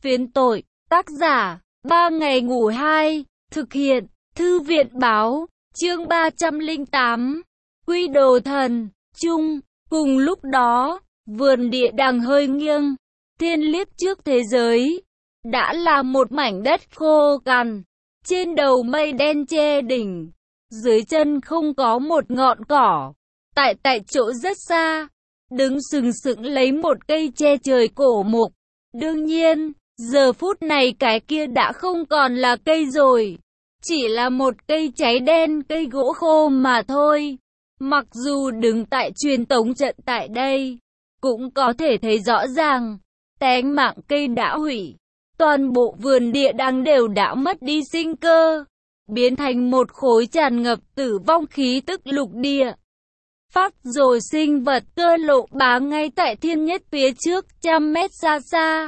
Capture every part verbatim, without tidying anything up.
Phiến tội, tác giả, ba ngày ngủ hai, thực hiện, thư viện báo, chương ba trăm lẻ tám, Quy Đồ Thần, chung, cùng lúc đó, vườn địa đàng hơi nghiêng, thiên liếc trước thế giới, đã là một mảnh đất khô cằn, trên đầu mây đen che đỉnh, dưới chân không có một ngọn cỏ, tại tại chỗ rất xa, đứng sừng sững lấy một cây che trời cổ mục. Đương nhiên, giờ phút này cái kia đã không còn là cây rồi, chỉ là một cây cháy đen, cây gỗ khô mà thôi. Mặc dù đứng tại truyền tống trận tại đây, cũng có thể thấy rõ ràng, tánh mạng cây đã hủy, toàn bộ vườn địa đàng đều đã mất đi sinh cơ, biến thành một khối tràn ngập tử vong khí tức lục địa. Phát rồi sinh vật Cơ Lộ Bá ngay tại thiên nhất phía trước trăm mét xa xa.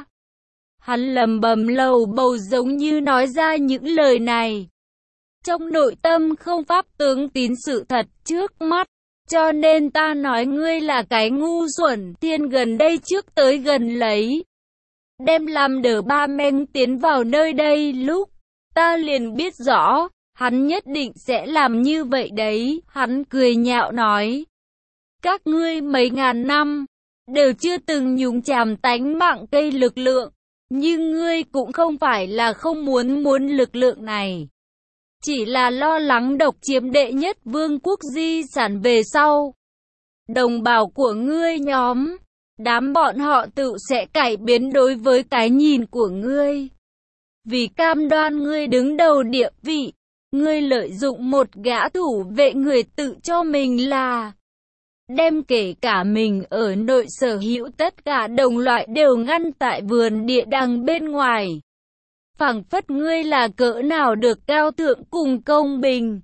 Hắn lầm bầm lầu bầu giống như nói ra những lời này. Trong nội tâm không pháp tướng tín sự thật trước mắt, cho nên ta nói ngươi là cái ngu xuẩn. Thiên gần đây trước tới gần lấy, đem làm đờ ba men tiến vào nơi đây lúc, ta liền biết rõ, hắn nhất định sẽ làm như vậy đấy. Hắn cười nhạo nói, các ngươi mấy ngàn năm, đều chưa từng nhúng chàm tánh mạng cây lực lượng, nhưng ngươi cũng không phải là không muốn muốn lực lượng này. Chỉ là lo lắng độc chiếm đệ nhất vương quốc di sản về sau. Đồng bào của ngươi nhóm, đám bọn họ tự sẽ cải biến đối với cái nhìn của ngươi. Vì cam đoan ngươi đứng đầu địa vị, ngươi lợi dụng một gã thủ vệ người tự cho mình là đem kể cả mình ở nội sở hữu tất cả đồng loại đều ngăn tại vườn địa đàng bên ngoài. Phảng phất ngươi là cỡ nào được cao thượng cùng công bình.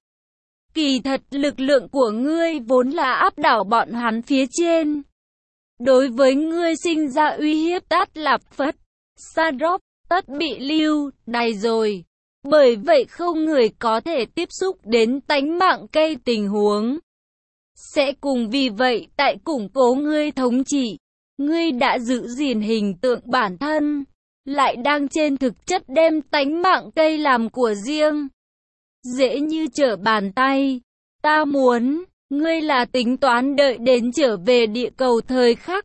Kỳ thật lực lượng của ngươi vốn là áp đảo bọn hắn phía trên. Đối với ngươi sinh ra uy hiếp Tát Lạp Phất, Sa-rop, tất bị lưu đày rồi. Bởi vậy không người có thể tiếp xúc đến tánh mạng cây tình huống. Sẽ cùng vì vậy tại củng cố ngươi thống trị, ngươi đã giữ gìn hình tượng bản thân, lại đang trên thực chất đem tánh mạng cây làm của riêng. Dễ như trở bàn tay, ta muốn, ngươi là tính toán đợi đến trở về địa cầu thời khắc,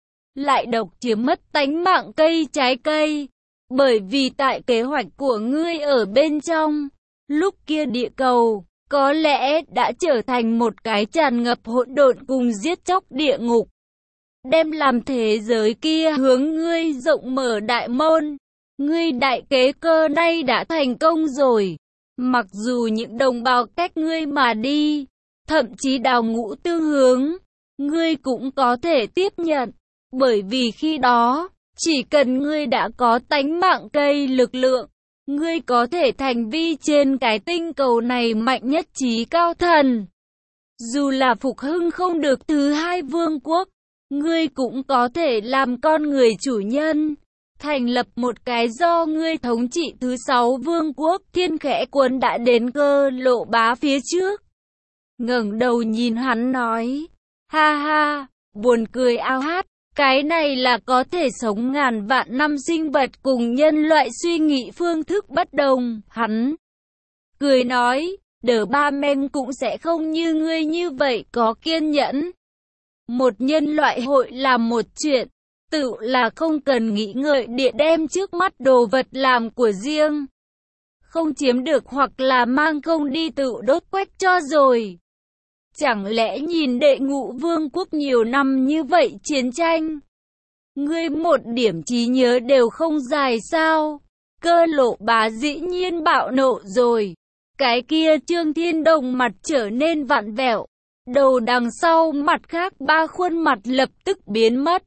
lại độc chiếm mất tánh mạng cây trái cây, bởi vì tại kế hoạch của ngươi ở bên trong, lúc kia địa cầu có lẽ đã trở thành một cái tràn ngập hỗn độn cùng giết chóc địa ngục. Đem làm thế giới kia hướng ngươi rộng mở đại môn. Ngươi đại kế cơ nay đã thành công rồi. Mặc dù những đồng bào cách ngươi mà đi, thậm chí đào ngũ tương hướng, ngươi cũng có thể tiếp nhận. Bởi vì khi đó, chỉ cần ngươi đã có tánh mạng cây lực lượng, ngươi có thể thành vi trên cái tinh cầu này mạnh nhất trí cao thần. Dù là phục hưng không được thứ hai vương quốc, ngươi cũng có thể làm con người chủ nhân, thành lập một cái do ngươi thống trị thứ sáu vương quốc. Thiên Khẽ Quân đã đến Cơ Lộ Bá phía trước, ngẩng đầu nhìn hắn nói, ha ha, buồn cười ao hát. Cái này là có thể sống ngàn vạn năm sinh vật cùng nhân loại suy nghĩ phương thức bất đồng. Hắn cười nói, đờ ba men cũng sẽ không như ngươi như vậy có kiên nhẫn. Một nhân loại hội làm một chuyện, tự là không cần nghĩ ngợi địa đem trước mắt đồ vật làm của riêng. Không chiếm được hoặc là mang không đi tự đốt quách cho rồi. Chẳng lẽ nhìn đệ ngũ vương quốc nhiều năm như vậy chiến tranh, ngươi một điểm trí nhớ đều không dài sao? Cơ Lộ Bá dĩ nhiên bạo nộ rồi. Cái kia Trương Thiên Đồng mặt trở nên vặn vẹo, đầu đằng sau mặt khác ba khuôn mặt lập tức biến mất.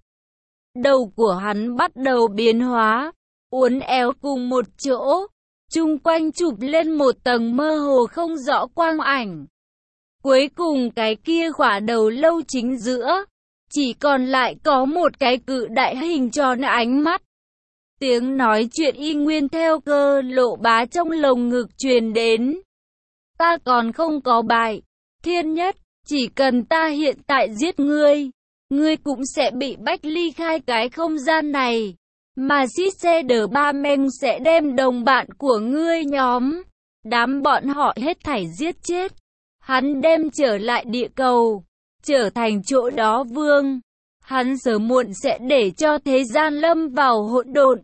Đầu của hắn bắt đầu biến hóa, uốn éo cùng một chỗ, chung quanh chụp lên một tầng mơ hồ không rõ quang ảnh. Cuối cùng cái kia khỏa đầu lâu chính giữa, chỉ còn lại có một cái cự đại hình tròn ánh mắt. Tiếng nói chuyện y nguyên theo Cơ Lộ Bá trong lồng ngực truyền đến. Ta còn không có bại, Thiên Nhất, chỉ cần ta hiện tại giết ngươi, ngươi cũng sẽ bị bách ly khai cái không gian này. mà Siseder-ba-men sẽ đem đồng bạn của ngươi nhóm, đám bọn họ hết thảy giết chết. Hắn đem trở lại địa cầu, trở thành chỗ đó vương. Hắn sớm muộn sẽ để cho thế gian lâm vào hỗn độn.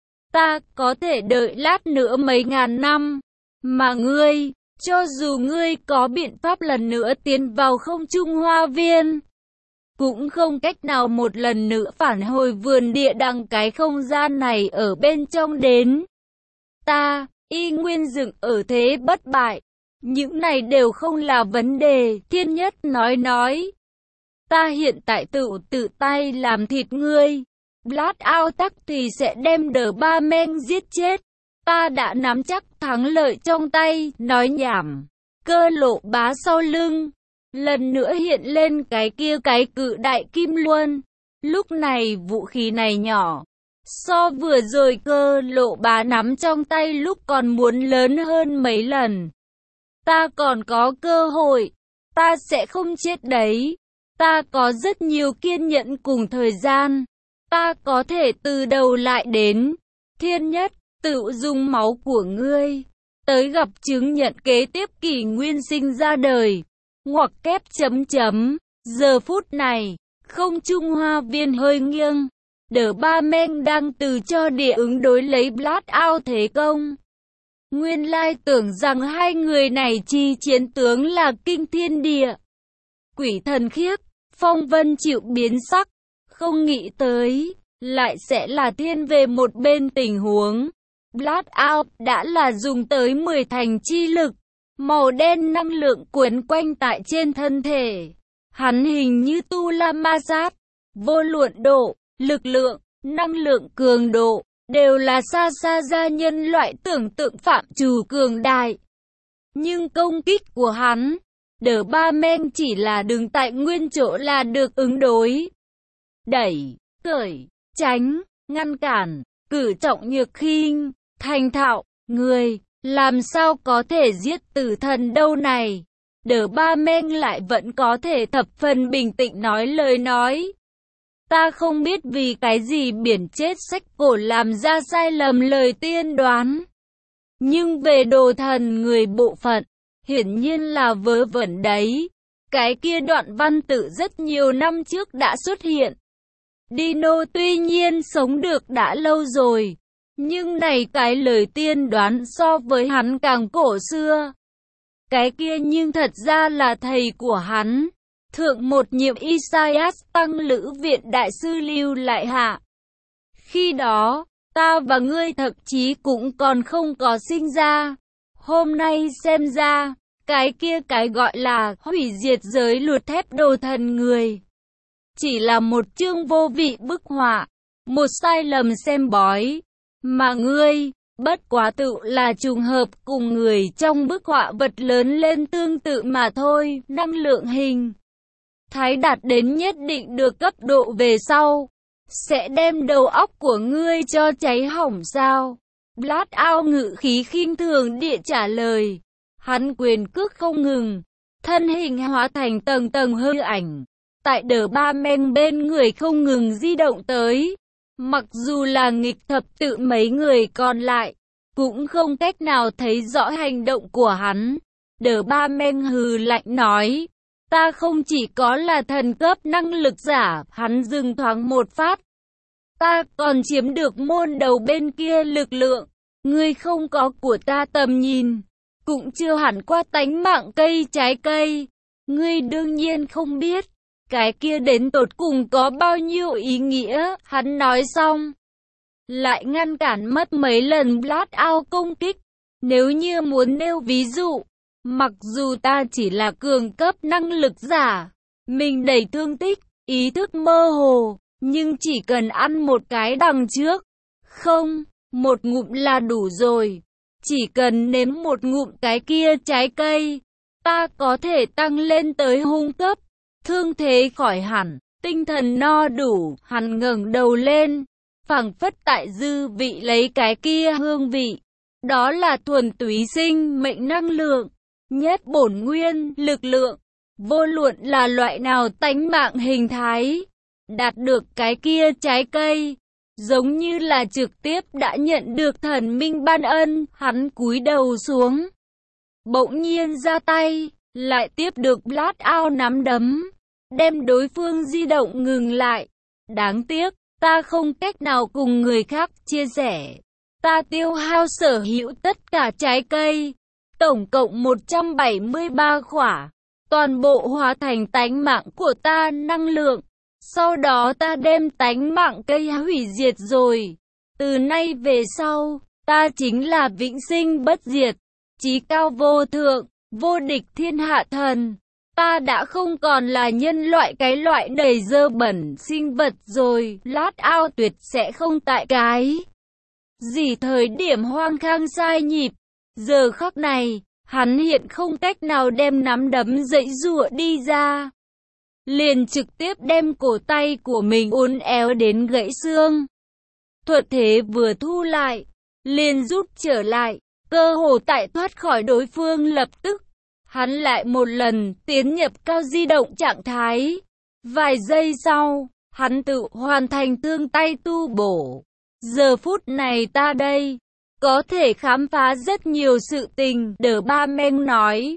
Ta có thể đợi lát nữa mấy ngàn năm, mà ngươi, cho dù ngươi có biện pháp lần nữa tiến vào không trung hoa viên, cũng không cách nào một lần nữa phản hồi vườn địa đàng cái không gian này ở bên trong đến. Ta, y nguyên dựng ở thế bất bại. Những này đều không là vấn đề, Thiên Nhất nói nói. Ta hiện tại tự tự tay làm thịt ngươi. Blackout tắc thì sẽ đem The-ba-men giết chết. Ta đã nắm chắc thắng lợi trong tay, nói nhảm. Cơ Lộ Bá sau lưng lần nữa hiện lên cái kia cái cự đại kim luân. Lúc này vũ khí này nhỏ, so vừa rồi Cơ Lộ Bá nắm trong tay lúc còn muốn lớn hơn mấy lần. Ta còn có cơ hội, ta sẽ không chết đấy. Ta có rất nhiều kiên nhẫn cùng thời gian. Ta có thể từ đầu lại đến. Thiên Nhất, tự dùng máu của ngươi tới gặp chứng nhận kế tiếp kỷ nguyên sinh ra đời. Ngoặc kép chấm chấm. Giờ phút này, không trung hoa viên hơi nghiêng. The-ba-men đang từ cho địa ứng đối lấy Blackout thế công. Nguyên lai tưởng rằng hai người này chi chiến tướng là kinh thiên địa quỷ thần khiếp. Phong Vân chịu biến sắc, không nghĩ tới, lại sẽ là thiên về một bên tình huống. Blackout đã là dùng tới mười thành chi lực, màu đen năng lượng quấn quanh tại trên thân thể. Hắn hình như tu la ma sát, vô luận độ, lực lượng, năng lượng cường độ, đều là xa xa ra nhân loại tưởng tượng phạm trù cường đại. Nhưng công kích của hắn, The-ba-men chỉ là đứng tại nguyên chỗ là được ứng đối. Đẩy, cởi, tránh, ngăn cản, cử trọng nhược khinh, thành thạo, người, làm sao có thể giết tử thần đâu này. The-ba-men lại vẫn có thể thập phần bình tĩnh nói lời nói. Ta không biết vì cái gì biển chết sách cổ làm ra sai lầm lời tiên đoán. Nhưng về đồ thần người bộ phận, hiển nhiên là vớ vẩn đấy. Cái kia đoạn văn tự rất nhiều năm trước đã xuất hiện. Dino tuy nhiên sống được đã lâu rồi, nhưng này cái lời tiên đoán so với hắn càng cổ xưa. Cái kia nhưng thật ra là thầy của hắn, thượng một nhiệm Isaias tăng lữ viện đại sư lưu lại hạ. Khi đó, ta và ngươi thậm chí cũng còn không có sinh ra. Hôm nay xem ra, cái kia cái gọi là hủy diệt giới luật thép đồ thần người chỉ là một chương vô vị bức họa, một sai lầm xem bói. Mà ngươi, bất quá tự là trùng hợp cùng người trong bức họa vật lớn lên tương tự mà thôi. Năng lượng hình thái đạt đến nhất định được cấp độ về sau, sẽ đem đầu óc của ngươi cho cháy hỏng sao? Blackout ngự khí khinh thường địa trả lời. Hắn quyền cước không ngừng, thân hình hóa thành tầng tầng hư ảnh, tại The-ba-men bên người không ngừng di động tới. Mặc dù là nghịch thập tự mấy người còn lại, cũng không cách nào thấy rõ hành động của hắn. The-ba-men hừ lạnh nói, ta không chỉ có là thần cấp năng lực giả, hắn dừng thoáng một phát. Ta còn chiếm được môn đầu bên kia lực lượng, ngươi không có của ta tầm nhìn, cũng chưa hẳn qua tánh mạng cây trái cây. Ngươi đương nhiên không biết, cái kia đến tột cùng có bao nhiêu ý nghĩa. Hắn nói xong, lại ngăn cản mất mấy lần Blackout công kích. Nếu như muốn nêu ví dụ, mặc dù ta chỉ là cường cấp năng lực giả, mình đầy thương tích, ý thức mơ hồ, nhưng chỉ cần ăn một cái đằng trước, không, một ngụm là đủ rồi. Chỉ cần nếm một ngụm cái kia trái cây, ta có thể tăng lên tới hung cấp, thương thế khỏi hẳn, tinh thần no đủ. Hắn ngẩng đầu lên, phảng phất tại dư vị lấy cái kia hương vị. Đó là thuần túy sinh mệnh năng lượng, nhất bổn nguyên, lực lượng, vô luận là loại nào tánh mạng hình thái. Đạt được cái kia trái cây, giống như là trực tiếp đã nhận được thần minh ban ân, hắn cúi đầu xuống. Bỗng nhiên ra tay, lại tiếp được Blackout nắm đấm, đem đối phương di động ngừng lại. Đáng tiếc, ta không cách nào cùng người khác chia sẻ. Ta tiêu hao sở hữu tất cả trái cây, tổng cộng một trăm bảy mươi ba khỏa, toàn bộ hóa thành tánh mạng của ta năng lượng. Sau đó ta đem tánh mạng cây hủy diệt rồi. Từ nay về sau, ta chính là vĩnh sinh bất diệt, chí cao vô thượng, vô địch thiên hạ thần. Ta đã không còn là nhân loại cái loại đầy dơ bẩn sinh vật rồi. Blackout tuyệt sẽ không tại cái gì thời điểm hoang khang sai nhịp. Giờ khắc này, hắn hiện không cách nào đem nắm đấm dãy giụa đi ra, liền trực tiếp đem cổ tay của mình uốn éo đến gãy xương. Thuật thế vừa thu lại, liền rút trở lại, cơ hồ tại thoát khỏi đối phương lập tức. Hắn lại một lần tiến nhập cao di động trạng thái. Vài giây sau, hắn tự hoàn thành thương tay tu bổ. Giờ phút này ta đây, có thể khám phá rất nhiều sự tình, The Barman nói.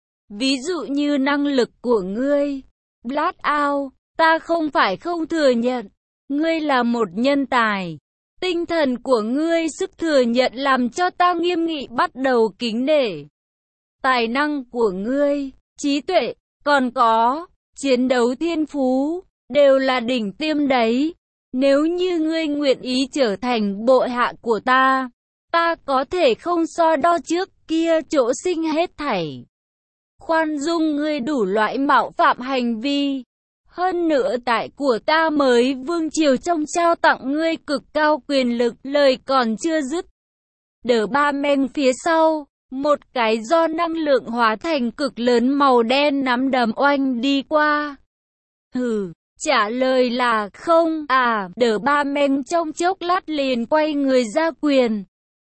Ví dụ như năng lực của ngươi. Blackout, ta không phải không thừa nhận, ngươi là một nhân tài. Tinh thần của ngươi sức thừa nhận làm cho ta nghiêm nghị bắt đầu kính nể. Tài năng của ngươi, trí tuệ, còn có chiến đấu thiên phú, đều là đỉnh tiêm đấy. Nếu như ngươi nguyện ý trở thành bộ hạ của ta, ta có thể không so đo trước kia chỗ sinh hết thảy. Khoan dung ngươi đủ loại mạo phạm hành vi. Hơn nữa tại của ta mới vương triều trong trao tặng ngươi cực cao quyền lực, lời còn chưa dứt. The Barman phía sau, một cái do năng lượng hóa thành cực lớn màu đen nắm đấm oanh đi qua. Hừ, trả lời là không à. The Barman trong chốc lát liền quay người ra quyền.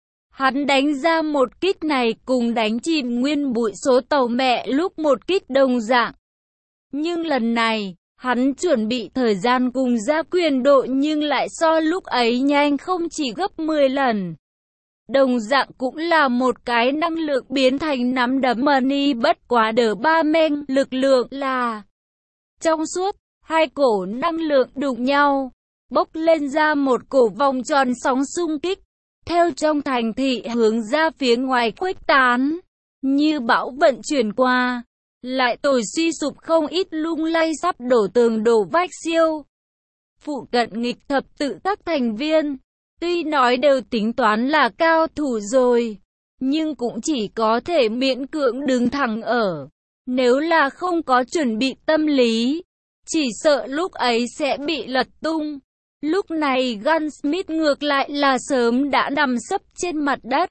Hắn đánh ra một kích này cùng đánh chìm nguyên bụi số tàu mẹ lúc một kích đồng dạng. Nhưng lần này, hắn chuẩn bị thời gian cùng ra quyền độ nhưng lại so lúc ấy nhanh không chỉ gấp mười lần. Đồng dạng cũng là một cái năng lượng biến thành nắm đấm money, bất quá The Barman lực lượng là trong suốt, hai cổ năng lượng đụng nhau, bốc lên ra một cổ vòng tròn sóng xung kích, theo trong thành thị hướng ra phía ngoài khuếch tán, như bão vận chuyển qua, lại tồi suy sụp không ít lung lay sắp đổ tường đổ vách siêu. Phụ cận nghịch thập tự các thành viên, tuy nói đều tính toán là cao thủ rồi, nhưng cũng chỉ có thể miễn cưỡng đứng thẳng ở. Nếu là không có chuẩn bị tâm lý, chỉ sợ lúc ấy sẽ bị lật tung. Lúc này Gunsmith ngược lại là sớm đã nằm sấp trên mặt đất.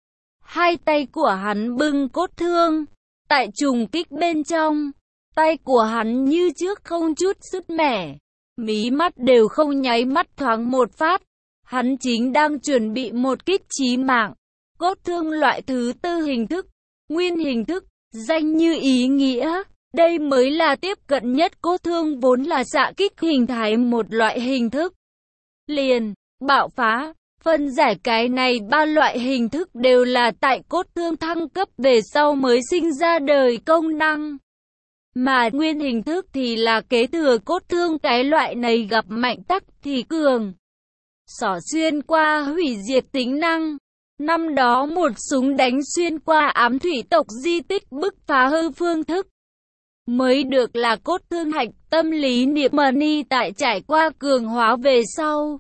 Hai tay của hắn bưng cốt thương. Tại trùng kích bên trong, tay của hắn như trước không chút sứt mẻ. Mí mắt đều không nháy mắt thoáng một phát. Hắn chính đang chuẩn bị một kích chí mạng. Cốt thương loại thứ tư hình thức, nguyên hình thức, danh như ý nghĩa. Đây mới là tiếp cận nhất cốt thương vốn là xạ kích hình thái một loại hình thức. Liền, bạo phá, phân giải cái này ba loại hình thức đều là tại cốt thương thăng cấp về sau mới sinh ra đời công năng. Mà nguyên hình thức thì là kế thừa cốt thương cái loại này gặp mạnh tắc thì cường. Xỏ xuyên qua hủy diệt tính năng. Năm đó một súng đánh xuyên qua ám thủy tộc di tích bức phá hư phương thức. Mới được là cốt thương hạch tâm lý niệm money tại trải qua cường hóa về sau.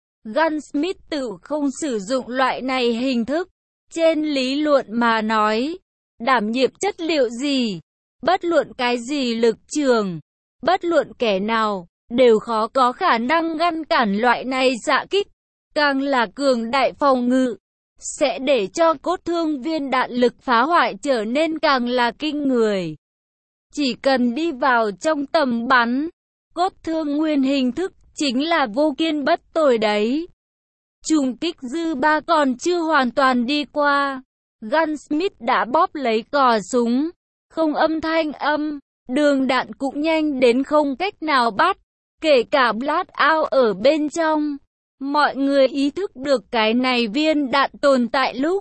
Gunsmith tự không sử dụng loại này hình thức. Trên lý luận mà nói, đảm nhiệm chất liệu gì, bất luận cái gì lực trường, bất luận kẻ nào, đều khó có khả năng ngăn cản loại này xạ kích. Càng là cường đại phòng ngự, sẽ để cho cốt thương viên đạn lực phá hoại trở nên càng là kinh người. Chỉ cần đi vào trong tầm bắn, cốt thương nguyên hình thức chính là vô kiên bất tồi đấy. Trùng kích dư ba còn chưa hoàn toàn đi qua, Gunsmith đã bóp lấy cò súng, không âm thanh âm, đường đạn cũng nhanh đến không cách nào bắt, kể cả Blackout ở bên trong. Mọi người ý thức được cái này viên đạn tồn tại lúc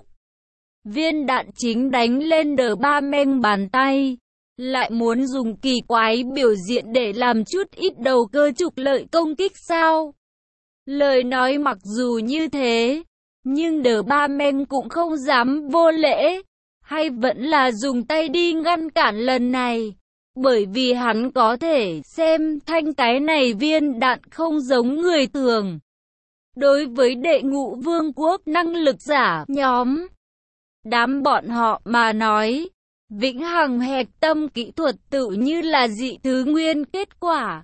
viên đạn chính đánh lên đờ ba men bàn tay, lại muốn dùng kỳ quái biểu diễn để làm chút ít đầu cơ trục lợi công kích sao? Lời nói mặc dù như thế, nhưng đờ ba men cũng không dám vô lễ, hay vẫn là dùng tay đi ngăn cản lần này. Bởi vì hắn có thể xem thanh cái này viên đạn không giống người thường. Đối với đệ ngũ vương quốc năng lực giả nhóm, đám bọn họ mà nói, vĩnh hằng hạch tâm kỹ thuật tự như là dị thứ nguyên kết quả.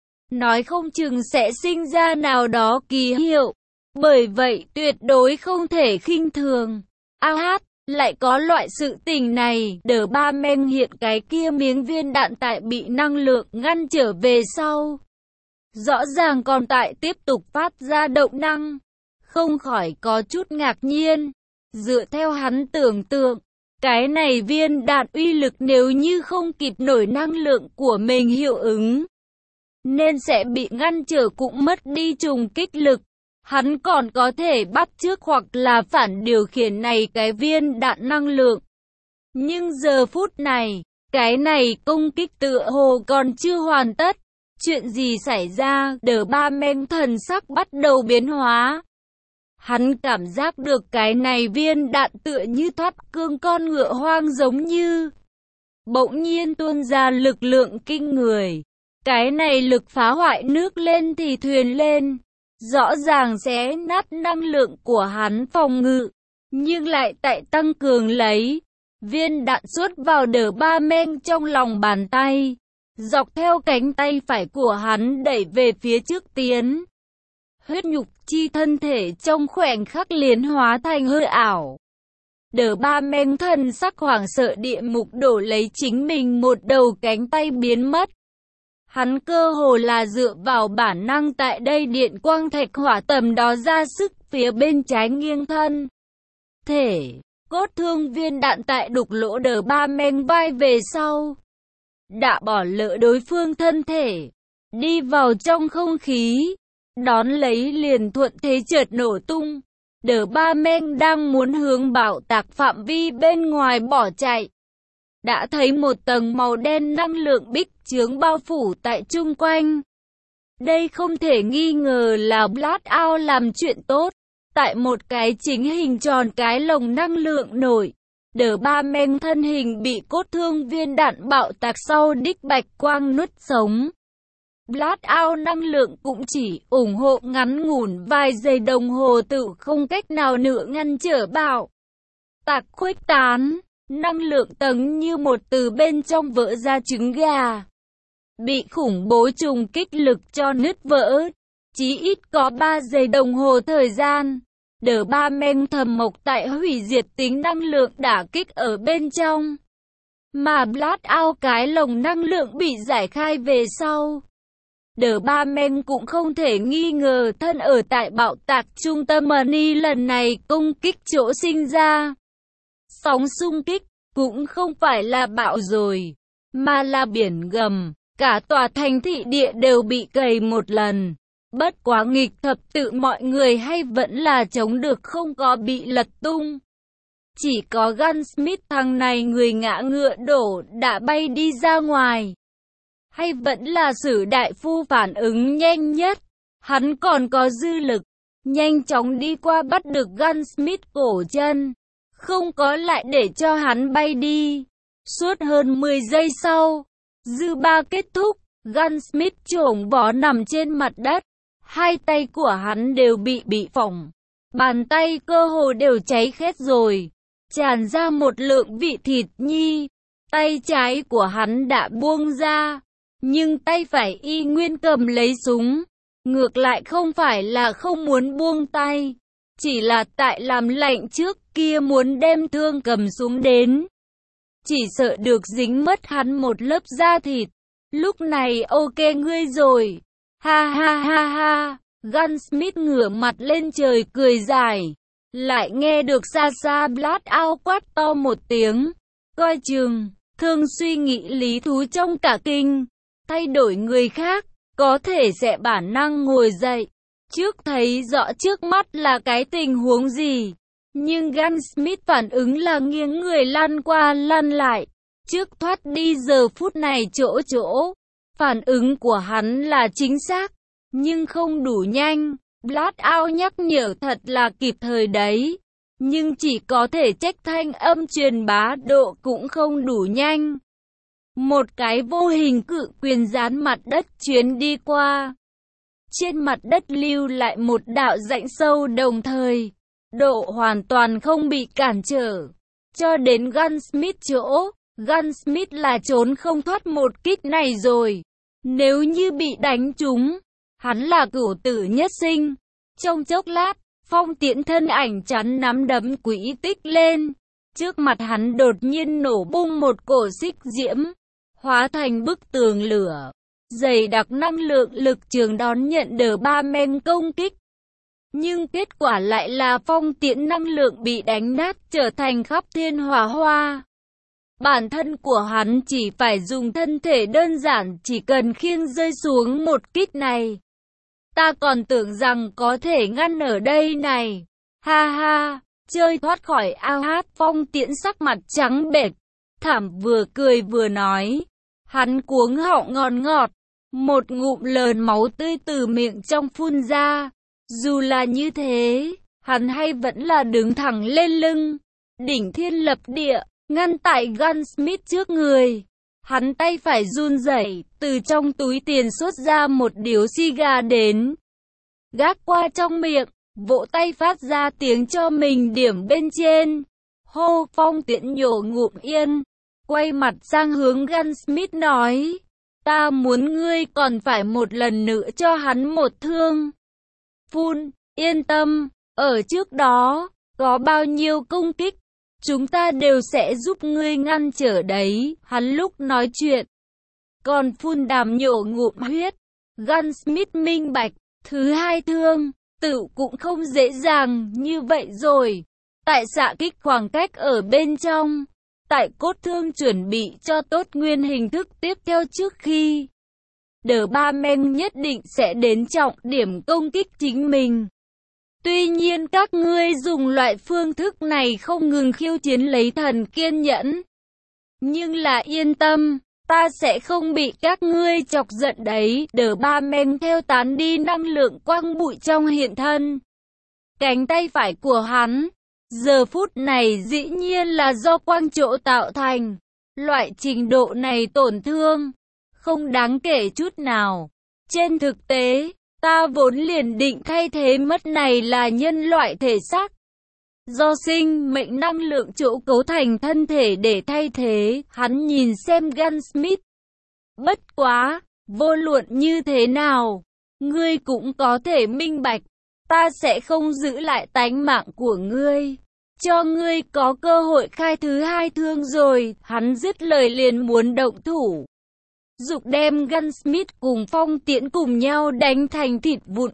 Nói không chừng sẽ sinh ra nào đó kỳ hiệu. Bởi vậy tuyệt đối không thể khinh thường. A hát, lại có loại sự tình này, đờ ba men hiện cái kia miếng viên đạn tại bị năng lượng ngăn trở về sau. Rõ ràng còn tại tiếp tục phát ra động năng. Không khỏi có chút ngạc nhiên. Dựa theo hắn tưởng tượng, cái này viên đạn uy lực nếu như không kịp nổi năng lượng của mình hiệu ứng, nên sẽ bị ngăn trở cũng mất đi trùng kích lực. Hắn còn có thể bắt chước hoặc là phản điều khiển này cái viên đạn năng lượng. Nhưng giờ phút này, cái này công kích tựa hồ còn chưa hoàn tất. Chuyện gì xảy ra? Đờ ba men thần sắc bắt đầu biến hóa. Hắn cảm giác được cái này viên đạn tựa như thoát cương con ngựa hoang giống như. Bỗng nhiên tuôn ra lực lượng kinh người. Cái này lực phá hoại nước lên thì thuyền lên. Rõ ràng sẽ nát năng lượng của hắn phòng ngự. Nhưng lại tại tăng cường lấy. Viên đạn xuất vào đờ ba men trong lòng bàn tay. Dọc theo cánh tay phải của hắn đẩy về phía trước tiến. Huyết nhục chi thân thể trong khoảnh khắc liền hóa thành hư ảo. Đờ ba men thân sắc hoảng sợ địa mục đổ lấy chính mình một đầu cánh tay biến mất. Hắn cơ hồ là dựa vào bản năng tại đây điện quang thạch hỏa tầm đó ra sức phía bên trái nghiêng thân. Thể, cốt thương viên đạn tại đục lỗ đờ ba men vai về sau. Đã bỏ lỡ đối phương thân thể, đi vào trong không khí. Đón lấy liền thuận thế chợt nổ tung. Đờ ba men đang muốn hướng bạo tạc phạm vi bên ngoài bỏ chạy. Đã thấy một tầng màu đen năng lượng bích chướng bao phủ tại chung quanh. Đây không thể nghi ngờ là Blackout làm chuyện tốt. Tại một cái chính hình tròn cái lồng năng lượng nổi. Đờ ba men thân hình bị cốt thương viên đạn bạo tạc sau đích bạch quang nuốt sống. Blackout năng lượng cũng chỉ ủng hộ ngắn ngủn vài giây đồng hồ tự không cách nào nữa ngăn trở bạo tạc khuếch tán. Năng lượng tầng như một từ bên trong vỡ ra trứng gà. Bị khủng bố trùng kích lực cho nứt vỡ. Chí ít có ba giây đồng hồ thời gian. Đờ ba men thầm mộc tại hủy diệt tính năng lượng đả kích ở bên trong. Mà Blackout cái lồng năng lượng bị giải khai về sau. Đờ ba men cũng không thể nghi ngờ thân ở tại bạo tạc trung tâm Money lần này công kích chỗ sinh ra. Sóng xung kích cũng không phải là bạo rồi, mà là biển gầm. Cả tòa thành thị địa đều bị cày một lần. Bất quá nghịch thập tự mọi người hay vẫn là chống được không có bị lật tung. Chỉ có Gunsmith thằng này người ngã ngựa đổ đã bay đi ra ngoài. Hay vẫn là Sử đại phu phản ứng nhanh nhất. Hắn còn có dư lực. Nhanh chóng đi qua bắt được Gunsmith cổ chân. Không có lại để cho hắn bay đi. Suốt hơn mười giây sau. Dư ba kết thúc. Gunsmith chổng vó nằm trên mặt đất. Hai tay của hắn đều bị bị phỏng. Bàn tay cơ hồ đều cháy khét rồi. Tràn ra một lượng vị thịt nhi. Tay trái của hắn đã buông ra. Nhưng tay phải y nguyên cầm lấy súng. Ngược lại không phải là không muốn buông tay. Chỉ là tại làm lạnh trước kia muốn đem thương cầm súng đến. Chỉ sợ được dính mất hắn một lớp da thịt. Lúc này ok ngươi rồi. Ha ha ha ha. Gunsmith ngửa mặt lên trời cười dài. Lại nghe được xa xa Blackout quát to một tiếng. Coi chừng, thương suy nghĩ lý thú trong cả kinh. Thay đổi người khác, có thể sẽ bản năng ngồi dậy. trước thấy rõ trước mắt là cái tình huống gì. Nhưng Gunsmith phản ứng là nghiêng người lăn qua lăn lại, trước thoát đi giờ phút này chỗ chỗ. Phản ứng của hắn là chính xác, nhưng không đủ nhanh. Blackout nhắc nhở thật là kịp thời đấy, nhưng chỉ có thể trách thanh âm truyền bá độ cũng không đủ nhanh. Một cái vô hình cự quyền dán mặt đất chuyến đi qua. Trên mặt đất lưu lại một đạo rãnh sâu đồng thời, độ hoàn toàn không bị cản trở. Cho đến Gunsmith chỗ, Gunsmith là trốn không thoát một kích này rồi. Nếu như bị đánh trúng, hắn là cửu tử nhất sinh. Trong chốc lát, Phong Tiễn thân ảnh chắn nắm đấm quỹ tích lên. Trước mặt hắn đột nhiên nổ bung một cổ xích diễm, hóa thành bức tường lửa. Dày đặc năng lượng lực trường đón nhận đờ ba men công kích. Nhưng kết quả lại là Phong Tiễn năng lượng bị đánh nát trở thành khắp thiên hỏa hoa. Bản thân của hắn chỉ phải dùng thân thể đơn giản chỉ cần khiêng rơi xuống một kích này. Ta còn tưởng rằng có thể ngăn ở đây này. Ha ha, chơi thoát khỏi ao hát. Phong Tiễn sắc mặt trắng bệch, thảm vừa cười vừa nói. Hắn cuống họng ngọt ngọt, một ngụm lờn máu tươi từ miệng trong phun ra. Dù là như thế, hắn hay vẫn là đứng thẳng lên lưng, đỉnh thiên lập địa, ngăn tại Gunsmith trước người. Hắn tay phải run rẩy, từ trong túi tiền xuất ra một điếu xì gà đến. Gác qua trong miệng, vỗ tay phát ra tiếng cho mình điểm bên trên. Hô. Phong Tiễn nhổ ngụm yên, quay mặt sang hướng Gunsmith nói. Ta muốn ngươi còn phải một lần nữa cho hắn một thương. Phun, yên tâm, ở trước đó, có bao nhiêu công kích, chúng ta đều sẽ giúp ngươi ngăn trở đấy. Hắn lúc nói chuyện, còn phun đàm nhổ ngụm huyết. Gunsmith minh bạch, thứ hai thương, tự cũng không dễ dàng như vậy rồi. Tại xạ kích khoảng cách ở bên trong, tại cốt thương chuẩn bị cho tốt nguyên hình thức tiếp theo trước khi đờ ba men nhất định sẽ đến trọng điểm công kích chính mình. Tuy nhiên các ngươi dùng loại phương thức này không ngừng khiêu chiến lấy thần kiên nhẫn. Nhưng là yên tâm, ta sẽ không bị các ngươi chọc giận đấy. Đờ ba men theo tán đi năng lượng quang bụi trong hiện thân. Cánh tay phải của hắn, giờ phút này dĩ nhiên là do quang chỗ tạo thành. Loại trình độ này tổn thương không đáng kể chút nào. Trên thực tế, ta vốn liền định thay thế mất này là nhân loại thể xác, do sinh mệnh năng lượng chỗ cấu thành thân thể để thay thế. Hắn nhìn xem Gunsmith. Bất quá, vô luận như thế nào, ngươi cũng có thể minh bạch, ta sẽ không giữ lại tánh mạng của ngươi, cho ngươi có cơ hội khai thứ hai thương rồi. Hắn dứt lời liền muốn động thủ, dục đem Gunsmith cùng Phong Tiễn cùng nhau đánh thành thịt vụn.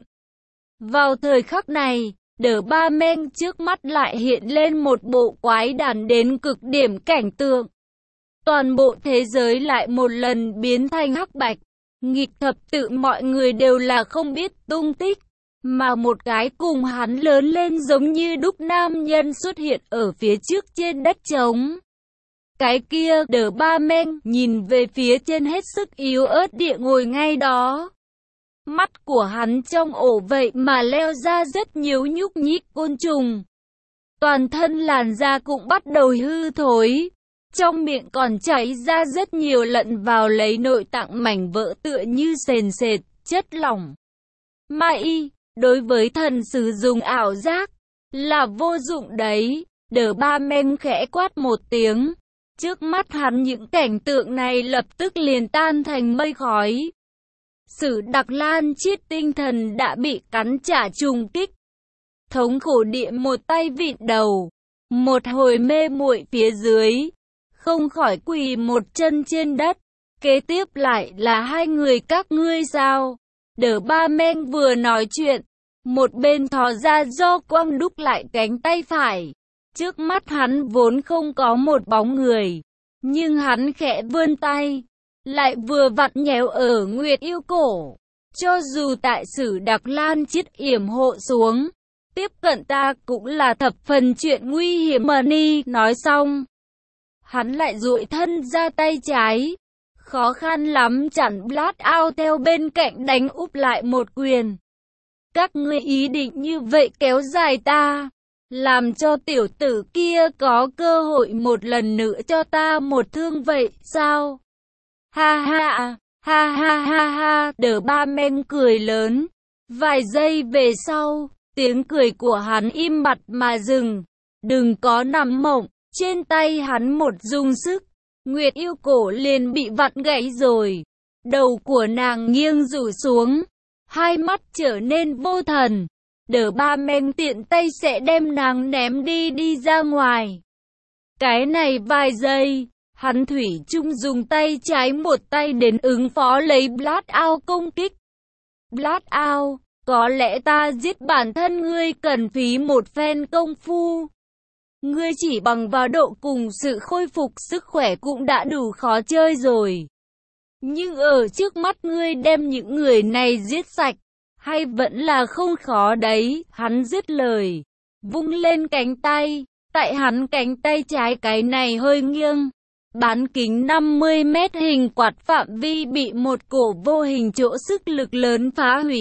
Vào thời khắc này, đờ ba men trước mắt lại hiện lên một bộ quái đản đến cực điểm cảnh tượng. Toàn bộ thế giới lại một lần biến thành hắc bạch, nghịch thập tự, mọi người đều là không biết tung tích. Mà một cái cùng hắn lớn lên giống như đúc nam nhân xuất hiện ở phía trước trên đất trống. Cái kia, đờ ba men nhìn về phía trên hết sức yếu ớt địa ngồi ngay đó. Mắt của hắn trong ổ vậy mà leo ra rất nhiều nhúc nhích côn trùng. Toàn thân làn da cũng bắt đầu hư thối. Trong miệng còn chảy ra rất nhiều lẫn vào lấy nội tạng mảnh vỡ tựa như sền sệt, chất lỏng. Mai, đối với thần sử dụng ảo giác, là vô dụng đấy. Đờ ba men khẽ quát một tiếng. Trước mắt hắn những cảnh tượng này lập tức liền tan thành mây khói. Sử Đặc Lan chiết tinh thần đã bị cắn trả trùng kích. Thống khổ địa một tay vịn đầu, một hồi mê muội phía dưới, không khỏi quỳ một chân trên đất. Kế tiếp lại là hai người các ngươi sao? Đờ ba men vừa nói chuyện, một bên thò ra do quang đúc lại cánh tay phải. Trước mắt hắn vốn không có một bóng người, nhưng hắn khẽ vươn tay, lại vừa vặn nhéo ở Nguyệt Yêu cổ. Cho dù tại sử Đặc Lan chiết yểm hộ xuống, tiếp cận ta cũng là thập phần chuyện nguy hiểm. Money nói xong, hắn lại duỗi thân ra tay trái, khó khăn lắm chặn Blackout theo bên cạnh đánh úp lại một quyền. Các ngươi ý định như vậy kéo dài ta, làm cho tiểu tử kia có cơ hội một lần nữa cho ta một thương vậy sao? Ha ha, ha ha ha ha, The Barman cười lớn. Vài giây về sau, tiếng cười của hắn im bặt mà dừng. Đừng có nằm mộng, trên tay hắn một dùng sức, Nguyệt Yêu cổ liền bị vặn gãy rồi. Đầu của nàng nghiêng rủ xuống, hai mắt trở nên vô thần. The Barman tiện tay sẽ đem nàng ném đi đi ra ngoài. Cái này vài giây, hắn thủy chung dùng tay trái một tay đến ứng phó lấy Blackout công kích. Blackout, có lẽ ta giết bản thân ngươi cần phí một phen công phu. Ngươi chỉ bằng vào độ cùng sự khôi phục sức khỏe cũng đã đủ khó chơi rồi. Nhưng ở trước mắt ngươi đem những người này giết sạch, hay vẫn là không khó đấy. Hắn dứt lời, vung lên cánh tay, tại hắn cánh tay trái cái này hơi nghiêng. Bán kính năm mươi mét hình quạt phạm vi bị một cổ vô hình chỗ sức lực lớn phá hủy.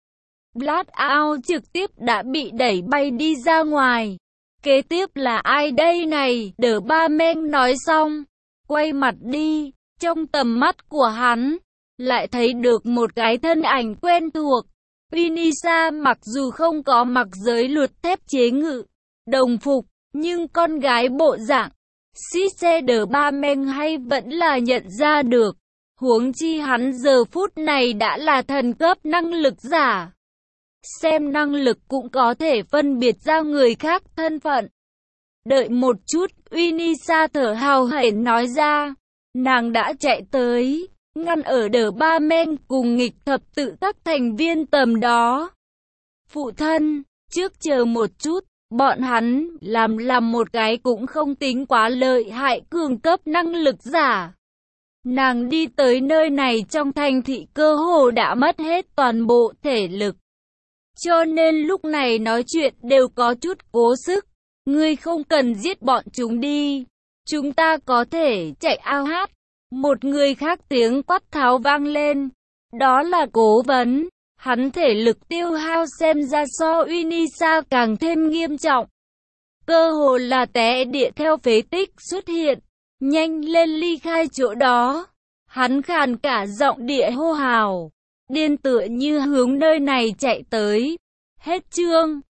Blackout trực tiếp đã bị đẩy bay đi ra ngoài. Kế tiếp là ai đây này? The Barman nói xong, quay mặt đi, trong tầm mắt của hắn, lại thấy được một cái thân ảnh quen thuộc. Unisa mặc dù không có mặc giới luật thép chế ngự, đồng phục, nhưng con gái bộ dạng, Cisse The Barman hay vẫn là nhận ra được. Huống chi hắn giờ phút này đã là thần cấp năng lực giả. Xem năng lực cũng có thể phân biệt ra người khác thân phận. Đợi một chút, Unisa thở hào hển nói ra. Nàng đã chạy tới, ngăn ở The Barman cùng nghịch thập tự các thành viên tầm đó. Phụ thân, trước chờ một chút, bọn hắn làm làm một cái cũng không tính quá lợi hại cường cấp năng lực giả. Nàng đi tới nơi này trong thành thị cơ hồ đã mất hết toàn bộ thể lực. Cho nên lúc này nói chuyện đều có chút cố sức. Ngươi không cần giết bọn chúng đi. Chúng ta có thể chạy ao hát. Một người khác tiếng quát tháo vang lên. Đó là Cố Vấn. Hắn thể lực tiêu hao xem ra so Unisa càng thêm nghiêm trọng. Cơ hồ là té địa theo phế tích xuất hiện. Nhanh lên ly khai chỗ đó. Hắn khàn cả giọng địa hô hào. Điên tựa như hướng nơi này chạy tới. Hết chương.